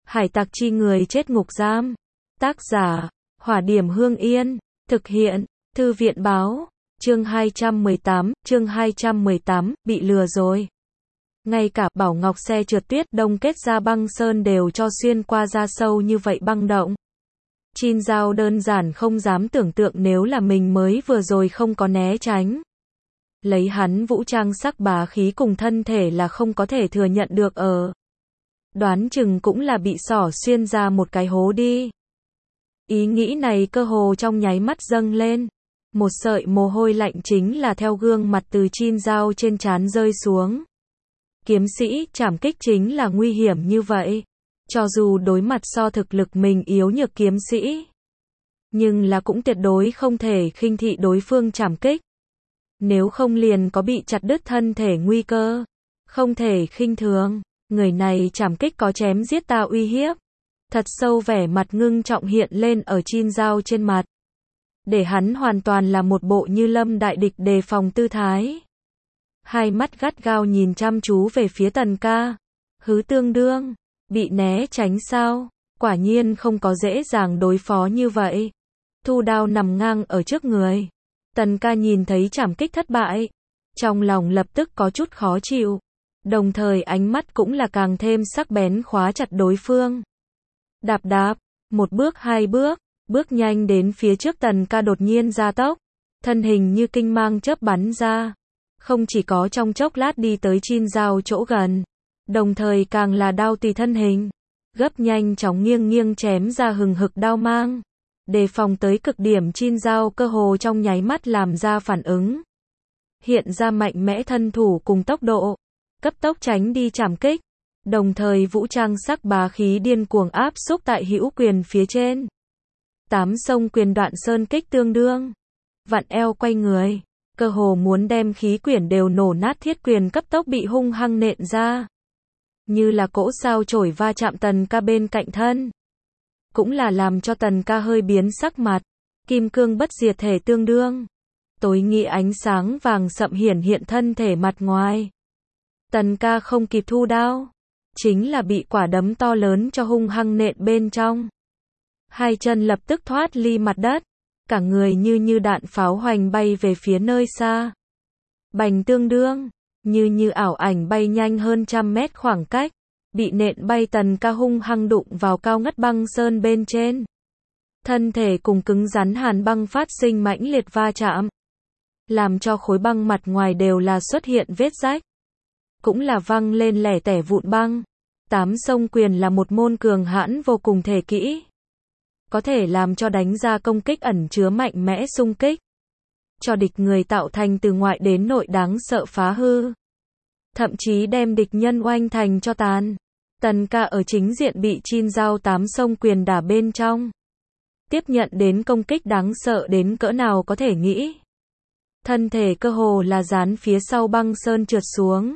Hải tặc chi người chết ngục giam. Tác giả, Hỏa Điểm Hương Yên. Thực hiện, Thư viện báo. Chương 218, bị lừa rồi. Ngay cả Bảo Ngọc xe trượt tuyết đông kết ra băng sơn đều cho xuyên qua ra sâu như vậy băng động. Chin Giao đơn giản không dám tưởng tượng nếu là mình mới vừa rồi không có né tránh. Lấy hắn vũ trang sắc bá khí cùng thân thể là không có thể thừa nhận được đoán chừng cũng là bị xỏ xuyên ra một cái hố đi. Ý nghĩ này cơ hồ trong nháy mắt dâng lên. Một sợi mồ hôi lạnh chính là theo gương mặt từ Chin Giao trên trán rơi xuống. Kiếm sĩ, trảm kích chính là nguy hiểm như vậy. Cho dù đối mặt so thực lực mình yếu nhược kiếm sĩ, nhưng là cũng tuyệt đối không thể khinh thị đối phương trảm kích. Nếu không liền có bị chặt đứt thân thể nguy cơ. Không thể khinh thường, người này trảm kích có chém giết ta uy hiếp. Thật sâu vẻ mặt ngưng trọng hiện lên ở Chin Giao trên mặt. Để hắn hoàn toàn là một bộ như lâm đại địch đề phòng tư thái. Hai mắt gắt gao nhìn chăm chú về phía Tần ca. Hứ tương đương, bị né tránh sao? Quả nhiên không có dễ dàng đối phó như vậy. Thu đao nằm ngang ở trước người. Tần ca nhìn thấy trảm kích thất bại. Trong lòng lập tức có chút khó chịu. Đồng thời ánh mắt cũng là càng thêm sắc bén khóa chặt đối phương. Đạp đạp, một bước hai bước, bước nhanh đến phía trước Tần ca đột nhiên gia tốc. Thân hình như kinh mang chớp bắn ra. Không chỉ có trong chốc lát đi tới Chin Giao chỗ gần. Đồng thời càng là đao tùy thân hình. Gấp nhanh chóng nghiêng nghiêng chém ra hừng hực đao mang. Đề phòng tới cực điểm Chin Giao cơ hồ trong nháy mắt làm ra phản ứng. Hiện ra mạnh mẽ thân thủ cùng tốc độ. Cấp tốc tránh đi trảm kích. Đồng thời vũ trang sắc bá khí điên cuồng áp xúc tại hữu quyền phía trên. Tám sông quyền đoạn sơn kích tương đương. Vặn eo quay người. Cơ hồ muốn đem khí quyển đều nổ nát thiết quyền cấp tốc bị hung hăng nện ra. Như là cỗ sao chổi va chạm Tần ca bên cạnh thân. Cũng là làm cho Tần ca hơi biến sắc mặt. Kim cương bất diệt thể tương đương. Tối nghĩa ánh sáng vàng sậm hiện thân thể mặt ngoài. Tần ca không kịp thu đao. Chính là bị quả đấm to lớn cho hung hăng nện bên trong. Hai chân lập tức thoát ly mặt đất. Cả người như đạn pháo hoành bay về phía nơi xa. Bành tương đương. Như ảo ảnh bay nhanh hơn 100 mét khoảng cách. Bị nện bay Tần ca hung hăng đụng vào cao ngất băng sơn bên trên. Thân thể cùng cứng rắn hàn băng phát sinh mãnh liệt va chạm. Làm cho khối băng mặt ngoài đều là xuất hiện vết rách. Cũng là văng lên lẻ tẻ vụn băng. Tám sông quyền là một môn cường hãn vô cùng thể kỹ. Có thể làm cho đánh ra công kích ẩn chứa mạnh mẽ xung kích. Cho địch người tạo thành từ ngoại đến nội đáng sợ phá hư. Thậm chí đem địch nhân oanh thành cho tàn. Tần ca ở chính diện bị Chin Giao tám sông quyền đả bên trong. Tiếp nhận đến công kích đáng sợ đến cỡ nào có thể nghĩ. Thân thể cơ hồ là dán phía sau băng sơn trượt xuống.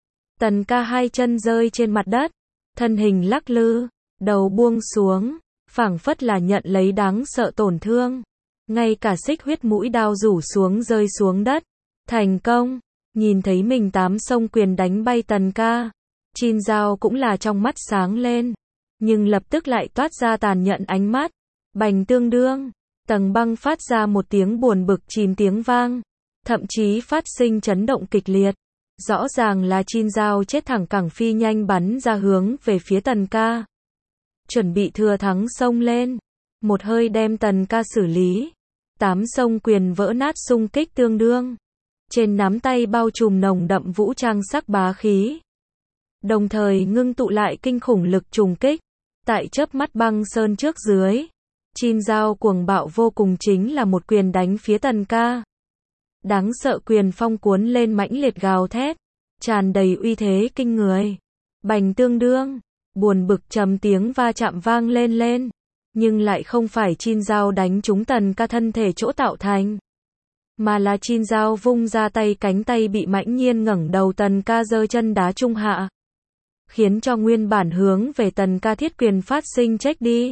Tần ca hai chân rơi trên mặt đất. Thân hình lắc lư. Đầu buông xuống. Phảng phất là nhận lấy đáng sợ tổn thương. Ngay cả xích huyết mũi đao rủ xuống rơi xuống đất. Thành công. Nhìn thấy mình tám sông quyền đánh bay Tần ca. Chin Giao cũng là trong mắt sáng lên. Nhưng lập tức lại toát ra tàn nhẫn ánh mắt. Bành tương đương. Tầng băng phát ra một tiếng buồn bực chìm tiếng vang. Thậm chí phát sinh chấn động kịch liệt. Rõ ràng là Chin Giao chết thẳng cẳng phi nhanh bắn ra hướng về phía Tần ca. Chuẩn bị thừa thắng xông lên. Một hơi đem Tần ca xử lý. Tám sông quyền vỡ nát xung kích tương đương. Trên nắm tay bao trùm nồng đậm vũ trang sắc bá khí. Đồng thời ngưng tụ lại kinh khủng lực trùng kích. Tại chớp mắt băng sơn trước dưới. Chin Giao cuồng bạo vô cùng chính là một quyền đánh phía Tần ca. Đáng sợ quyền phong cuốn lên mãnh liệt gào thét. Tràn đầy uy thế kinh người. Bành tương đương. Buồn bực trầm tiếng va chạm vang lên. Nhưng lại không phải Chin Giao đánh trúng Tần ca thân thể chỗ tạo thành. Mà là Chin Giao vung ra tay cánh tay bị mãnh nhiên ngẩng đầu Tần ca giơ chân đá trung hạ. Khiến cho nguyên bản hướng về Tần ca thiết quyền phát sinh check đi.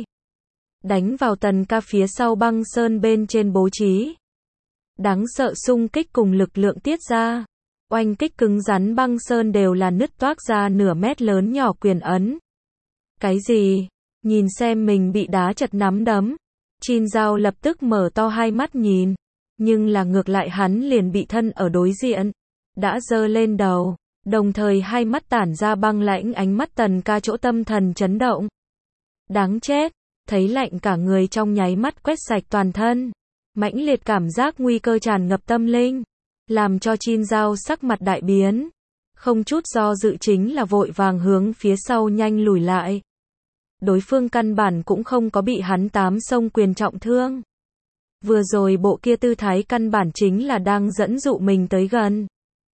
Đánh vào Tần ca phía sau băng sơn bên trên bố trí. Đáng sợ xung kích cùng lực lượng tiết ra. Oanh kích cứng rắn băng sơn đều là nứt toác ra nửa mét lớn nhỏ quyền ấn. Cái gì? Nhìn xem mình bị đá chật nắm đấm. Chin Giao lập tức mở to hai mắt nhìn. Nhưng là ngược lại hắn liền bị thân ở đối diện. Đã giơ lên đầu. Đồng thời hai mắt tản ra băng lãnh ánh mắt Tần Ca chỗ tâm thần chấn động. Đáng chết. Thấy lạnh cả người trong nháy mắt quét sạch toàn thân. Mãnh liệt cảm giác nguy cơ tràn ngập tâm linh. Làm cho Chin Giao sắc mặt đại biến. Không chút do dự chính là vội vàng hướng phía sau nhanh lùi lại. Đối phương căn bản cũng không có bị hắn tám sông quyền trọng thương. Vừa rồi bộ kia tư thái căn bản chính là đang dẫn dụ mình tới gần.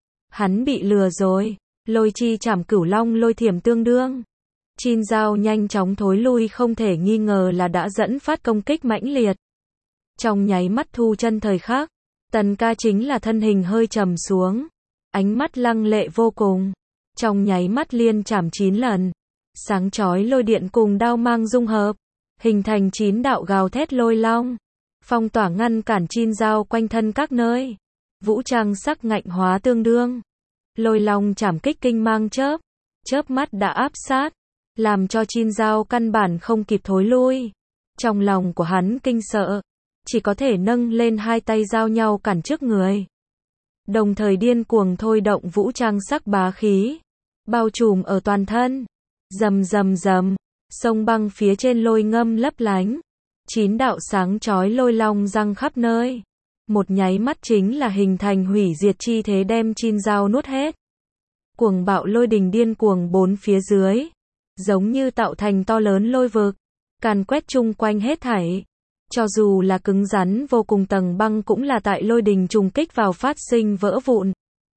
Hắn bị lừa rồi. Lôi chi chảm cửu long lôi thiểm tương đương. Chin Giao nhanh chóng thối lui không thể nghi ngờ là đã dẫn phát công kích mãnh liệt. Trong nháy mắt thu chân thời khắc, Tần Ca chính là thân hình hơi trầm xuống. Ánh mắt lăng lệ vô cùng. Trong nháy mắt liên chảm 9 lần. Sáng chói lôi điện cùng đao mang dung hợp. Hình thành 9 đạo gào thét lôi long. Phong tỏa ngăn cản Chin Giao quanh thân các nơi. Vũ trang sắc ngạnh hóa tương đương. Lôi long chảm kích kinh mang chớp. Chớp mắt đã áp sát. Làm cho Chin Giao căn bản không kịp thối lui. Trong lòng của hắn kinh sợ. Chỉ có thể nâng lên hai tay giao nhau cản trước người. Đồng thời điên cuồng thôi động vũ trang sắc bá khí. Bao trùm ở toàn thân. Rầm rầm rầm. Sông băng phía trên lôi ngâm lấp lánh. 9 đạo sáng chói lôi long răng khắp nơi. Một nháy mắt chính là hình thành hủy diệt chi thế đem Chin Giao nuốt hết. Cuồng bạo lôi đình điên cuồng bốn phía dưới. Giống như tạo thành to lớn lôi vực. Càn quét chung quanh hết thảy. Cho dù là cứng rắn vô cùng tầng băng cũng là tại lôi đình trùng kích vào phát sinh vỡ vụn.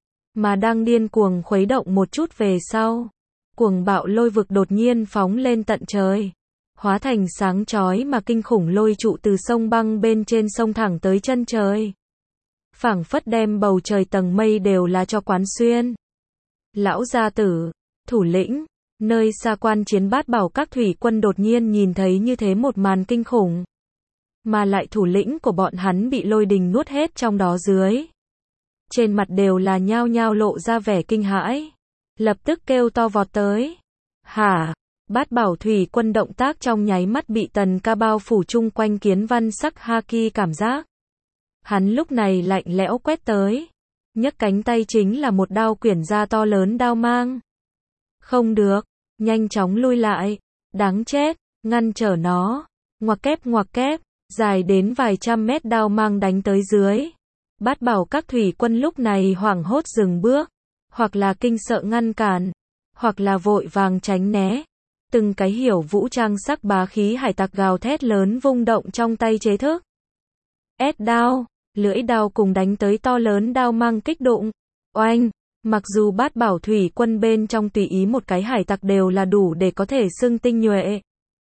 Mà đang điên cuồng khuấy động một chút về sau. Cuồng bạo lôi vực đột nhiên phóng lên tận trời. Hóa thành sáng chói mà kinh khủng lôi trụ từ sông băng bên trên sông thẳng tới chân trời. Phảng phất đem bầu trời tầng mây đều là cho quán xuyên. Lão gia tử, thủ lĩnh, nơi xa quan chiến bát bảo các thủy quân đột nhiên nhìn thấy như thế một màn kinh khủng. Mà lại thủ lĩnh của bọn hắn bị lôi đình nuốt hết trong đó dưới. Trên mặt đều là nhao nhao lộ ra vẻ kinh hãi. Lập tức kêu to vọt tới. Hả? Bát bảo thủy quân động tác trong nháy mắt bị Tần Ca bao phủ chung quanh kiến văn sắc haki cảm giác. Hắn lúc này lạnh lẽo quét tới. Nhấc cánh tay chính là một đao quyển ra to lớn đao mang. Không được. Nhanh chóng lui lại. Đáng chết. Ngăn trở nó. Ngoặc kép. Dài đến vài trăm mét đao mang đánh tới dưới. Bát bảo các thủy quân lúc này hoảng hốt dừng bước. Hoặc là kinh sợ ngăn cản. Hoặc là vội vàng tránh né. Từng cái hiểu vũ trang sắc bá khí hải tặc gào thét lớn vung động trong tay chế thức. Ét đao, lưỡi đao cùng đánh tới to lớn đao mang kích đụng. Oanh, mặc dù bát bảo thủy quân bên trong tùy ý một cái hải tặc đều là đủ để có thể xưng tinh nhuệ.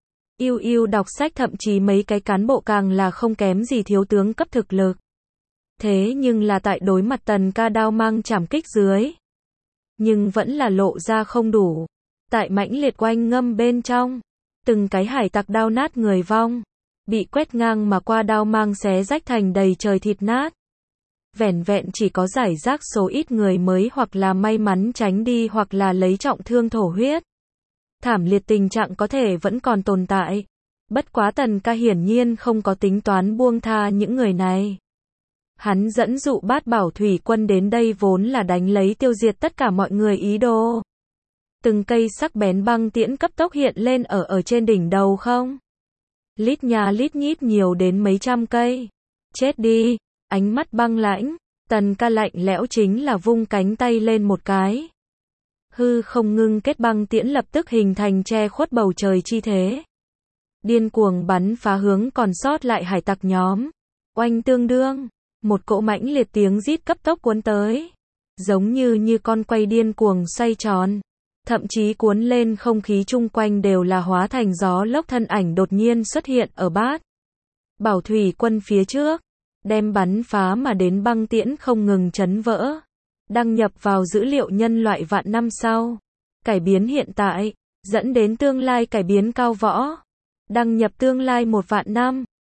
Yêu đọc sách thậm chí mấy cái cán bộ càng là không kém gì thiếu tướng cấp thực lực. Thế nhưng là tại đối mặt Tần Ca đao mang chảm kích dưới. Nhưng vẫn là lộ ra không đủ. Tại mãnh liệt oanh ngâm bên trong. Từng cái hải tặc đao nát người vong. Bị quét ngang mà qua đao mang xé rách thành đầy trời thịt nát. Vẻn vẹn chỉ có giải rác số ít người mới hoặc là may mắn tránh đi hoặc là lấy trọng thương thổ huyết. Thảm liệt tình trạng có thể vẫn còn tồn tại. Bất quá Tần Ca hiển nhiên không có tính toán buông tha những người này. Hắn dẫn dụ bát bảo thủy quân đến đây vốn là đánh lấy tiêu diệt tất cả mọi người ý đồ. Từng cây sắc bén băng tiễn cấp tốc hiện lên ở trên đỉnh đầu không. Lít nhà lít nhít nhiều đến mấy trăm cây. Chết đi, ánh mắt băng lãnh, Tần Ca lạnh lẽo chính là vung cánh tay lên một cái. Hư không ngưng kết băng tiễn lập tức hình thành che khuất bầu trời chi thế. Điên cuồng bắn phá hướng còn sót lại hải tặc nhóm. Oanh tương đương, một cỗ mãnh liệt tiếng rít cấp tốc cuốn tới. Giống như con quay điên cuồng xoay tròn. Thậm chí cuốn lên không khí chung quanh đều là hóa thành gió lốc thân ảnh đột nhiên xuất hiện ở bát bảo thủy quân phía trước. Đem bắn phá mà đến băng tiễn không ngừng chấn vỡ. Đăng nhập vào dữ liệu nhân loại vạn năm sau. Cải biến hiện tại, dẫn đến tương lai cải biến cao võ. Đăng nhập tương lai 1 vạn năm.